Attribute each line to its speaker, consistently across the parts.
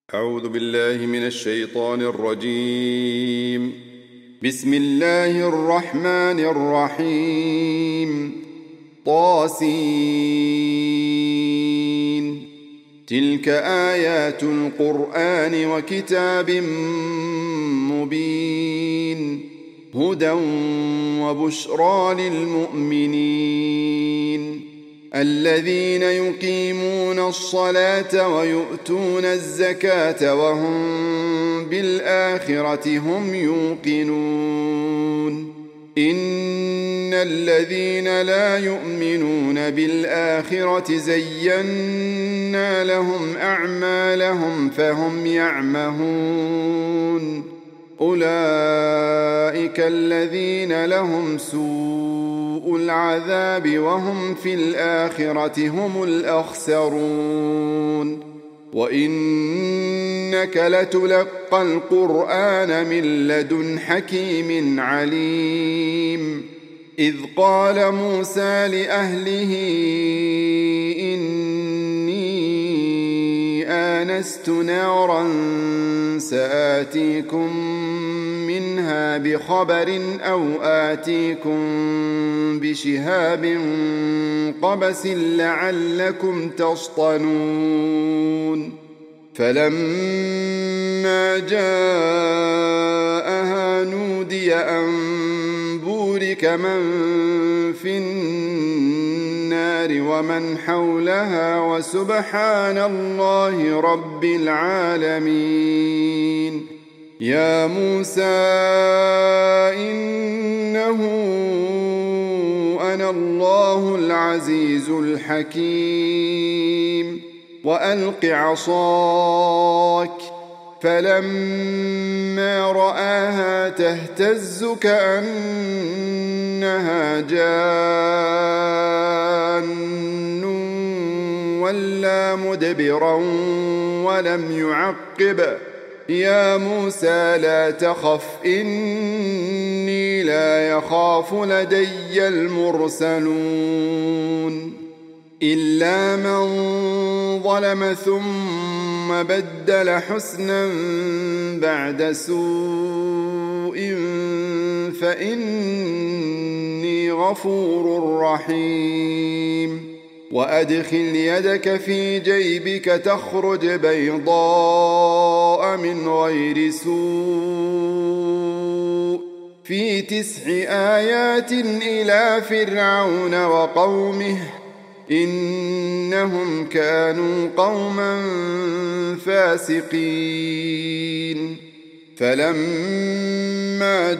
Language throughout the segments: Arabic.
Speaker 1: أعوذ بالله من الشيطان الرجيم. بسم الله الرحمن الرحيم. طاسين. تلك آيات القرآن وكتاب مبين، هدى وبشرى للمؤمنين الذين يقيمون الصلاة ويؤتون الزكاة وهم بالآخرة هم يوقنون. إن الذين لا يؤمنون بالآخرة زينا لهم أعمالهم فهم يعمهون. أولئك الذين لهم سوء العذاب وهم في الآخرة هم الأخسرون. وإنك لتلقى القرآن من لدن حكيم عليم. إذ قال موسى لأهله إني آنست نارا سآتيكم منها بخبر أو آتيكم بشهاب قبس لعلكم تصطلون. فلما جاءها نودي أن بورك من في النار ومن حولها وسبحان الله رب العالمين. يا موسى إنه أنا الله العزيز الحكيم. وألق عصاك. فلما رآها تهتز كأنها جان ولا مدبرا ولم يعقب. يا موسى لا تخف إني لا يخاف لدي المرسلون. إلا من ظلم ثم بدل حسنا بعد سوء فإني غفور رحيم. وأدخل يدك في جيبك تخرج بيضاء من غير سوء في 9 آيات إلى فرعون وقومه إنهم كانوا قوما فاسقين. فلما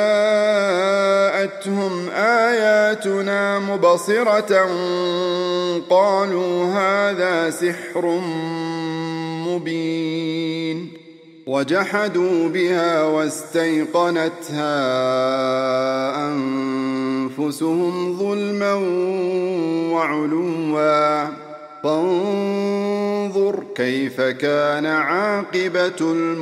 Speaker 1: جاءتهم آياتنا مبصرة قالوا هذا سحر مبين. وجحدوا بها واستيقنتها أنفسهم ظلما وعلوا. فانظر كيف كان عاقبة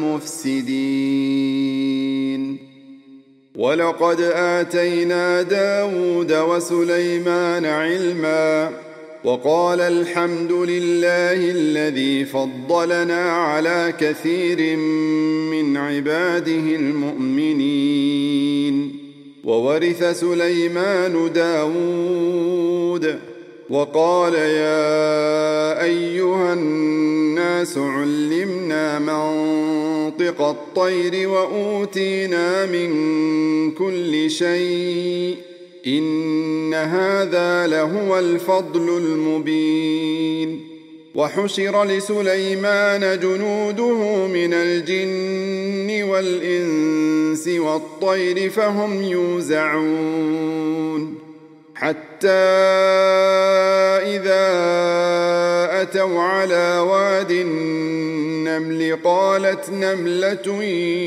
Speaker 1: المفسدين. ولقد آتينا داود وسليمان علما وقال الحمد لله الذي فضلنا على كثير من عباده المؤمنين. وورث سليمان داود وقال يا أيها الناس علمنا منطق الطير وأوتينا من كل شيء إن هذا لهو الفضل المبين. وحشر لسليمان جنوده من الجن والإنس والطير فهم يوزعون. حتى إذا أتوا على واد النمل قالت نملة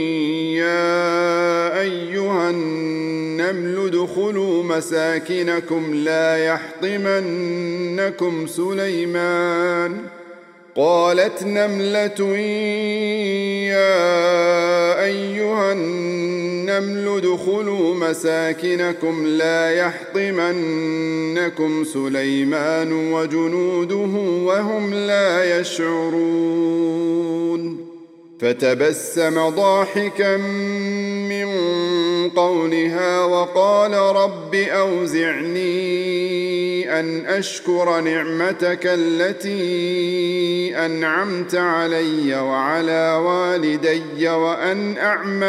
Speaker 1: يا أيها النمل ادخلوا مساكنكم لا يحطمنكم سليمان. قالت نملة يا أيها النمل ادخلوا مساكنكم لا يحطمنكم سليمان وجنوده وهم لا يشعرون. فتبسم ضاحكا من قولها وقال رب أوزعني أن أشكر نعمتك التي أنعمت علي وعلى والدي وأن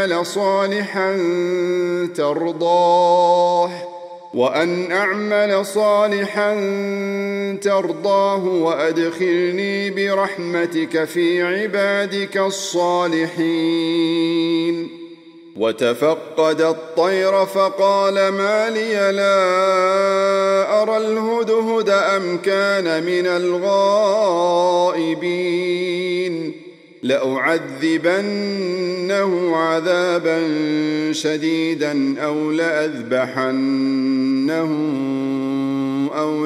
Speaker 1: أعمل صالحا ترضاه وأدخلني برحمتك في عبادك الصالحين. وتفقد الطير فقال ما لي لا أرى الهدهد أم كان من الغائبين لأعذبنه عذابا شديدا أو لأذبحنه أو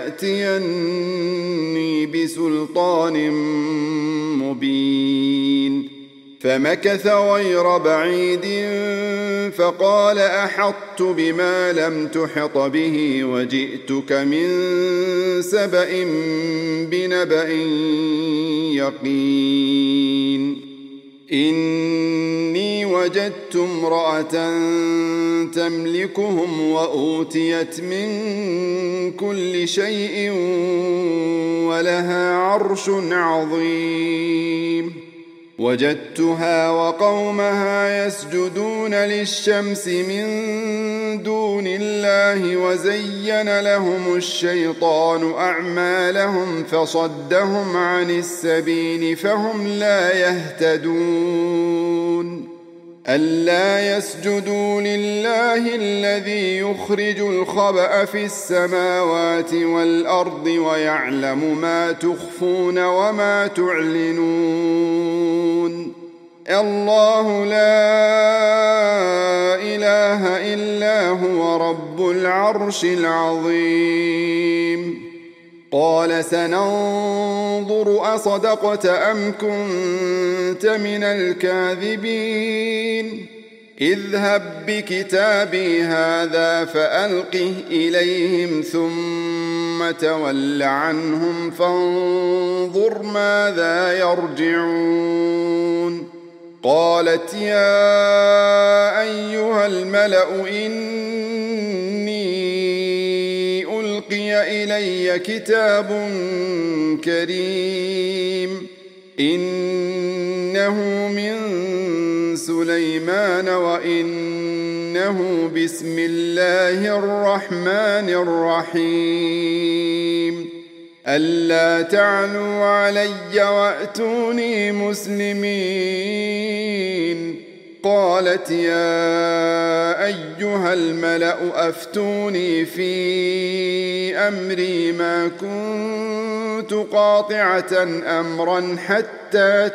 Speaker 1: ليأتيني بسلطان مبين. فمكث غير بعيد فقال أحطت بما لم تحط به وجئتك من سبأ بنبأ يقين. إني وجدت امرأة تملكهم وأوتيت من كل شيء ولها عرش عظيم. وجدتها وقومها يسجدون للشمس من دون الله وزين لهم الشيطان أعمالهم فصدهم عن السبيل فهم لا يهتدون. ألا يسجدوا لله الذي يخرج الخبأ في السماوات والأرض ويعلم ما تخفون وما تعلنون. الله لا إله إلا هو رب العرش العظيم. قال سننظر أصدقت أم كنت من الكاذبين. اذهب بكتابي هذا فألقه إليهم ثم تول عنهم فانظر ماذا يرجعون. قالت يا أيها الملأ إني ألقي إلي كتاب كريم إنه من سليمان وإنه بسم الله الرحمن الرحيم. ألا تعلوا علي وأتوني مسلمين. قالت يا أيها الملأ أفتوني في أمري ما كنت قاطعة أمرا حتى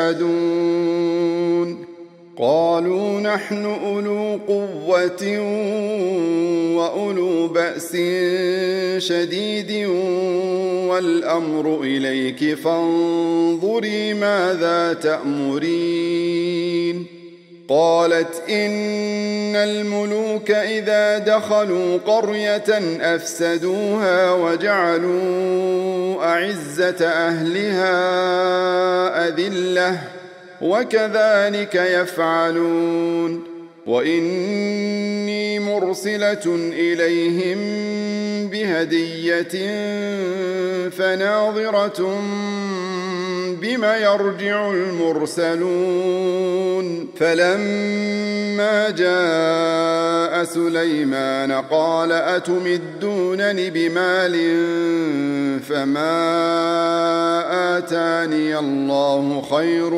Speaker 1: تشهدون. قالوا نحن أولو قوة وأولو بأس شديد والأمر إليك فانظري ماذا تأمرين. قالت إن الملوك إذا دخلوا قرية أفسدوها وجعلوا أعزة أهلها أذلة وكذلك يفعلون. وإني مرسلة إليهم بهدية فناظرة بما يرجع المرسلون. فلما جاء سليمان قال أتمدونني بمال فما آتاني الله خير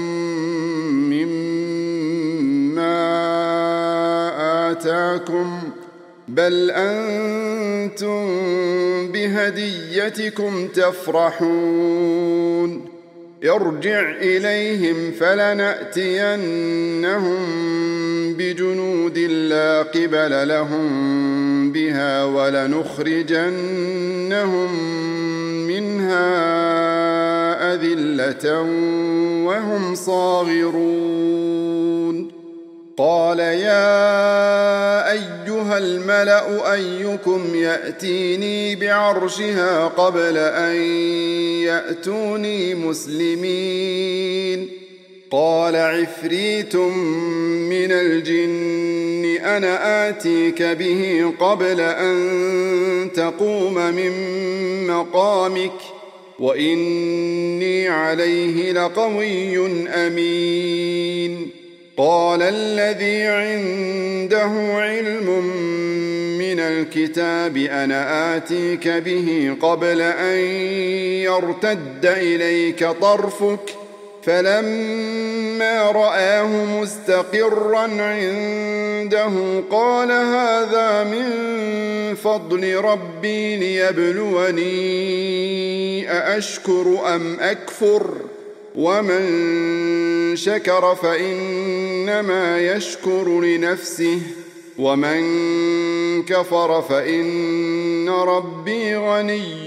Speaker 1: مما آتاكم بل أنتم بهديتكم تفرحون. ارجع إليهم فلنأتينهم بجنود لا قبل لهم بها ولنخرجنهم منها أذلة وهم صاغرون. قال يا أيها الملأ أيكم يأتيني بعرشها قبل أن يأتوني مسلمين. قال عفريت من الجن أنا آتيك به قبل أن تقوم من مقامك وإني عليه لقوي أمين. قال الذي عنده علم من الكتاب أنا آتيك به قبل أن يرتد إليك طرفك فلما رآه مستقرا عنده قال هذا من فضل ربي ليبلوني أأشكر أم أكفر ومن شكر فإنما يشكر لنفسه ومن كفر فإن ربي غني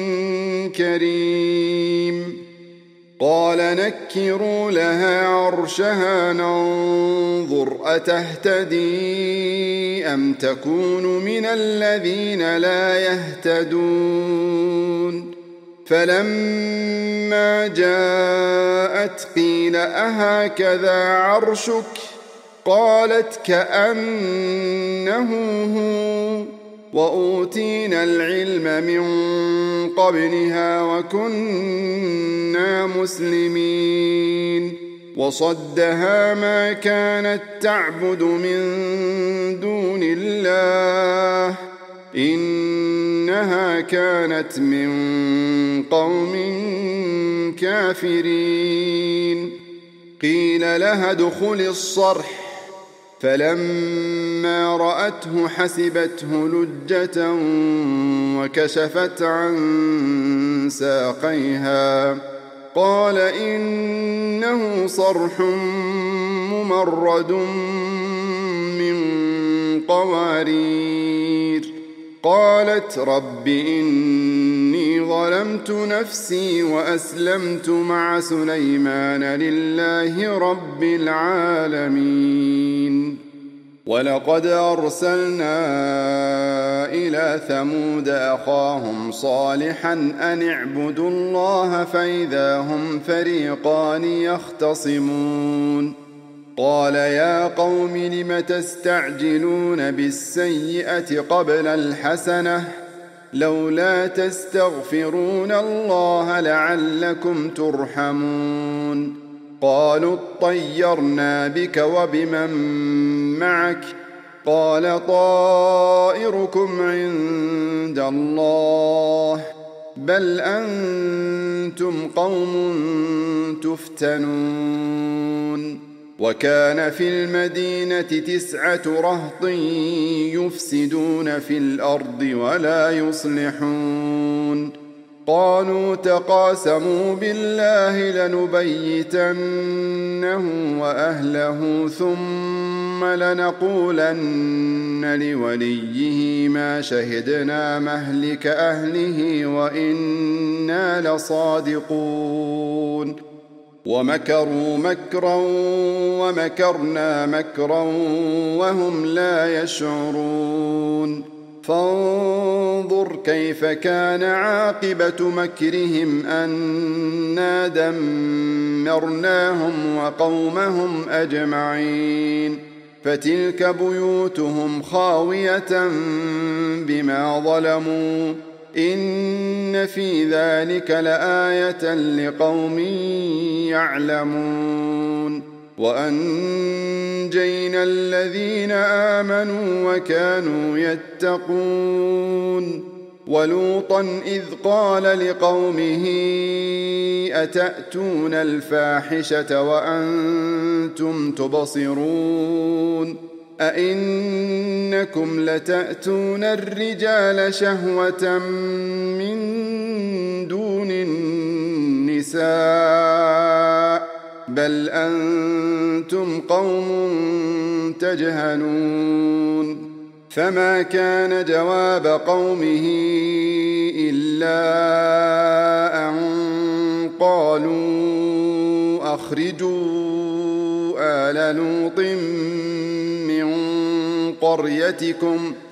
Speaker 1: كريم. قال نكروا لها عرشها ننظر أتهتدي أم تكون من الذين لا يهتدون. فلما جاءت قيل أهكذا عرشك قالت كأنه هو وأوتينا العلم من قبلها وكنا مسلمين. وصدها ما كانت تعبد من دون الله إنها كانت من قوم كافرين. قيل لها ادخل الصرح فلما رأته حسبته لجة وكشفت عن ساقيها قال إنه صرح ممرد من قوارير. قالت رب إني ظلمت نفسي وأسلمت مع سليمان لله رب العالمين. ولقد أرسلنا إلى ثمود أخاهم صالحا أن اعبدوا الله فإذا هم فريقان يختصمون. قال يا قوم لم تستعجلون بالسيئة قبل الحسنة لولا تستغفرون الله لعلكم ترحمون. قالوا اطيرنا بك وبمن معك قال طائركم عند الله بل أنتم قوم تفتنون. وكان في المدينة 9 رهط يفسدون في الأرض ولا يصلحون. قالوا تقاسموا بالله لنبيتنه وأهله ثم لنقولن لوليه ما شهدنا مهلك أهله وإنا لصادقون. ومكروا مكرا ومكرنا مكرا وهم لا يشعرون. فانظر كيف كان عاقبة مكرهم أنا دمرناهم وقومهم أجمعين. فتلك بيوتهم خاوية بما ظلموا إن في ذلك لآية لقوم يعلمون. وأنجينا الذين آمنوا وكانوا يتقون. ولوطا إذ قال لقومه أتأتون الفاحشة وأنتم تبصرون أئنكم لتأتون الرجال شهوة من دون النساء بل أنتم قوم تجهلون. فما كان جواب قومه إلا أن قالوا أخرجوا آل لوط من قريتكم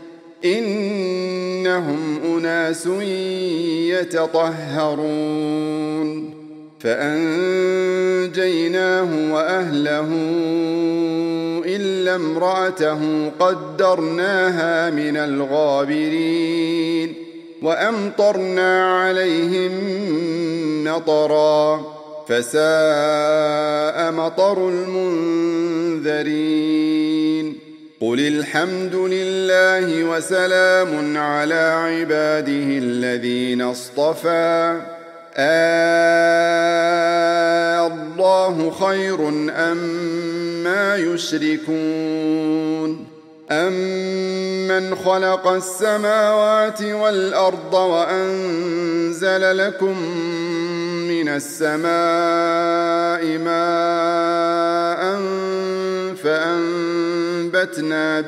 Speaker 1: إنهم أناس يتطهرون. فأنجيناه وأهله إلا امرأته قدرناها من الغابرين وأمطرنا عليهم مطرا فساء مطر المنذرين قل الحمد لله وسلام على عباده الذين اصطفى الله خير أما يشركون أمن خلق السماوات والأرض وأنزل لكم من السماء ماء فأنبتنا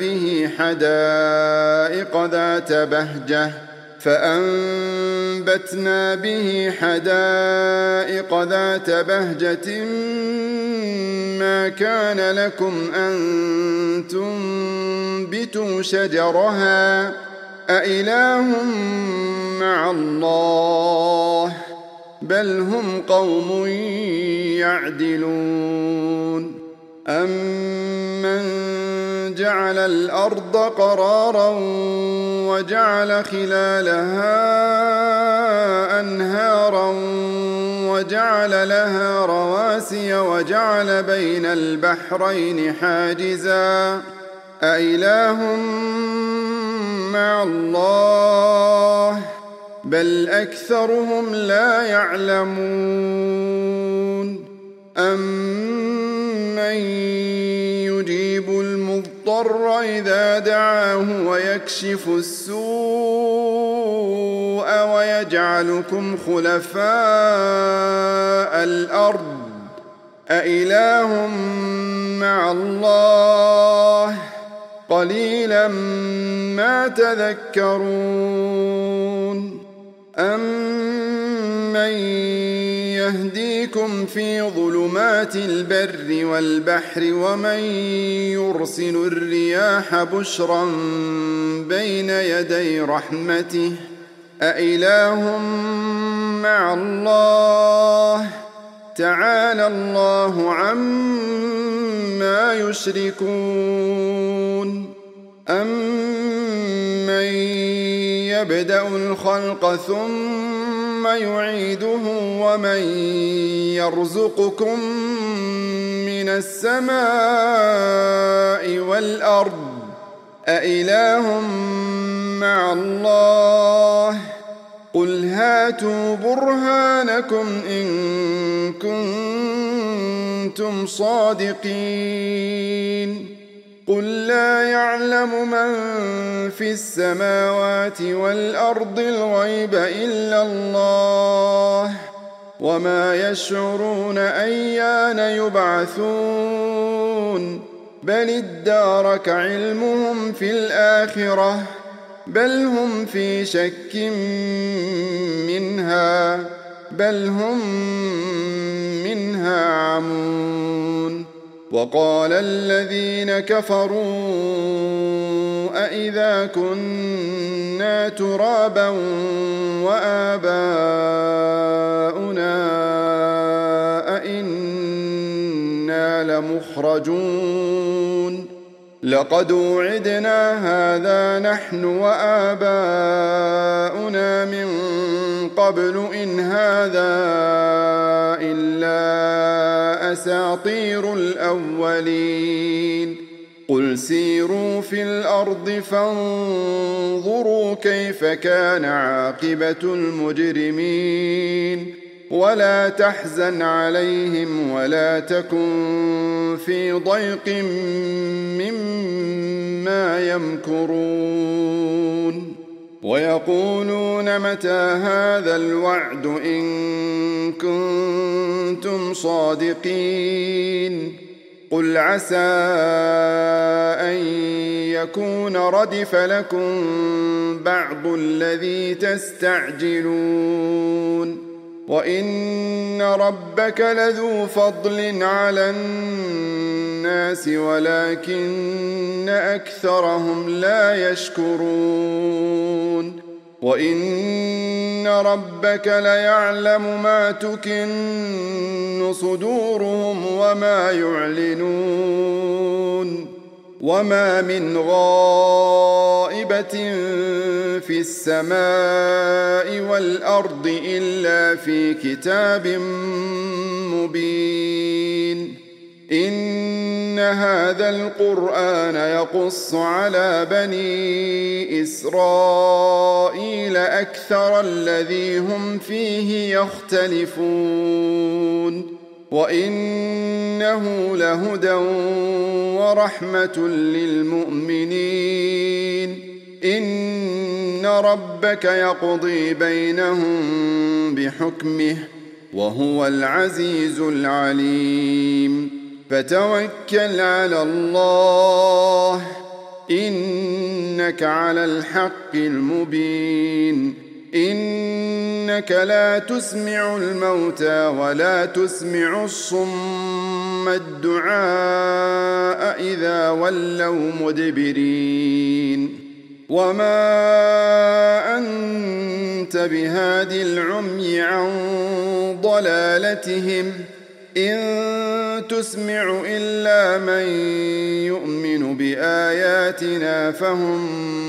Speaker 1: به حدائق ذات بهجة ما كان لكم أن تنبتوا شجرها أإله مع الله بل هم قوم يعدلون أمن جعل الأرض قرارا وجعل خلالها أنهارا وجعل لها رواسي وجعل بين البحرين حاجزا أإله مع الله بل أكثرهم لا يعلمون أمن يجيب المضطر إذا دعاه ويكشف السوء ويجعلكم خلفاء الأرض أإله مع الله قليلا ما تذكرون أمن يهديكم في ظلمات البر والبحر ومن يرسل الرياح بشرا بين يدي رحمته أإله مع الله تعالى الله عما يشركون أمن يبدأ الخلق ثم يعيده ومن يرزقكم من السماء والأرض أإله مع الله قل هاتوا برهانكم إن كنتم صادقين قل لا يعلم من في السماوات والأرض الغيب إلا الله وما يشعرون أيان يبعثون بل ادارك علمهم في الآخرة بل هم في شك منها بل هم منها عمون وقال الذين كفروا أإذا كنا ترابا وآباؤنا أإنا لمخرجون لقد وعدنا هذا نحن وآباؤنا من قبل إن هذا إلا أساطير الأولين قل سيروا في الأرض فانظروا كيف كان عاقبة المجرمين ولا تحزن عليهم ولا تكن في ضيق مما يمكرون ويقولون متى هذا الوعد إن كنتم صادقين قل عسى أن يكون ردف لكم بعض الذي تستعجلون وإن ربك لذو فضل على الناس ولكن أكثرهم لا يشكرون وإن ربك ليعلم ما تكن صدورهم وما يعلنون وما من غائبة في السماء والأرض إلا في كتاب مبين إن هذا القرآن يقص على بني إسرائيل أكثر الذي هم فيه يختلفون وإنه لهدى ورحمة للمؤمنين إن ربك يقضي بينهم بحكمه وهو العزيز العليم فتوكل على الله إنك على الحق المبين إنك لا تسمع الموتى ولا تسمع الصم الدعاء إذا ولوا مدبرين وما أنت بهاد العمي عن ضلالتهم إن تسمع إلا من يؤمن بآياتنا فهم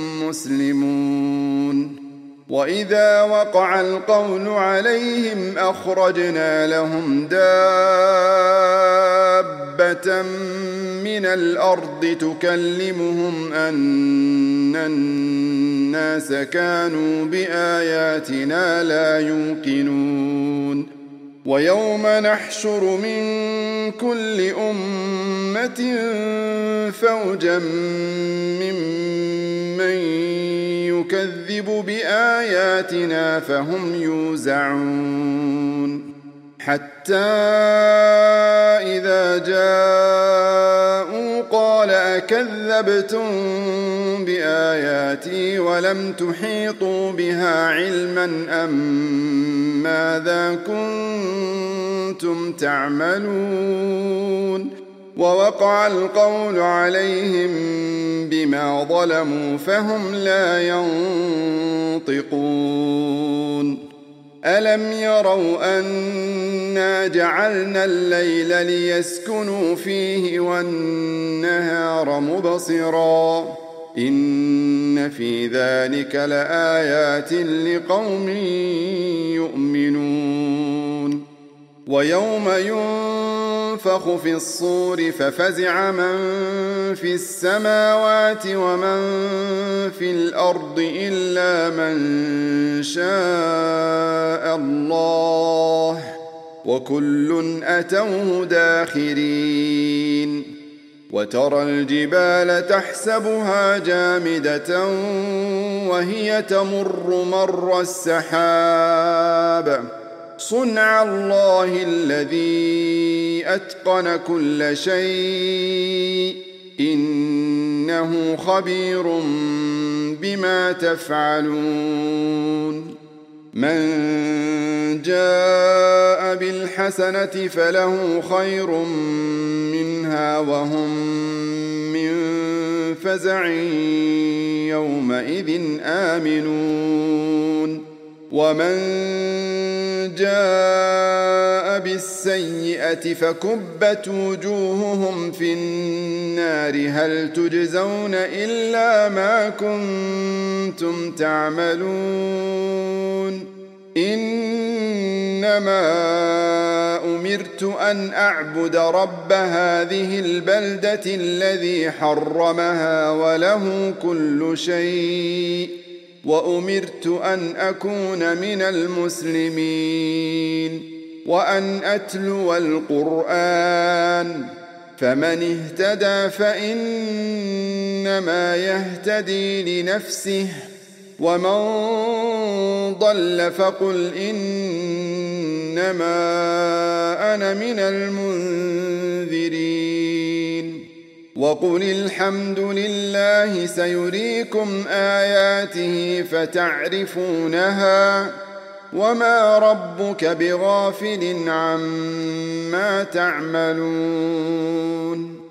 Speaker 1: مسلمون وإذا وقع القول عليهم أخرجنا لهم دابة من الأرض تكلمهم أن الناس كانوا بآياتنا لا يوقنون ويوم نحشر من كل أمة فوجا ممن يكذب بآياتنا فهم يوزعون حتى إذا جاءوا قال أكذبتم بآياتي ولم تحيطوا بها علما أم ماذا كنتم تعملون ووقع القول عليهم بما ظلموا فهم لا ينطقون ألم يروا أنا جعلنا الليل ليسكنوا فيه والنهار مبصرا إن في ذلك لآيات لقوم يؤمنون ويوم ينفخ في الصور ففزع من في السماوات ومن في الأرض إلا من شاء الله وكل أتوه داخرين وترى الجبال تحسبها جامدة وهي تمر مر السحاب صنع الله الذي أتقن كل شيء إنه خبير بما تفعلون من جاء بالحسنة فله خير منها وهم من فزع يومئذ آمنون ومن جاء بالسيئة فكبت وجوههم في النار هل تجزون إلا ما كنتم تعملون إنما أمرت أن أعبد رب هذه البلدة الذي حرمها وله كل شيء وأمرت أن أكون من المسلمين وأن أتلو القرآن فمن اهتدى فإنما يهتدي لنفسه ومن ضل فقل إنما أنا من المنذرين وقل الحمد لله سيريكم آياته فتعرفونها وما ربك بغافل عما تعملون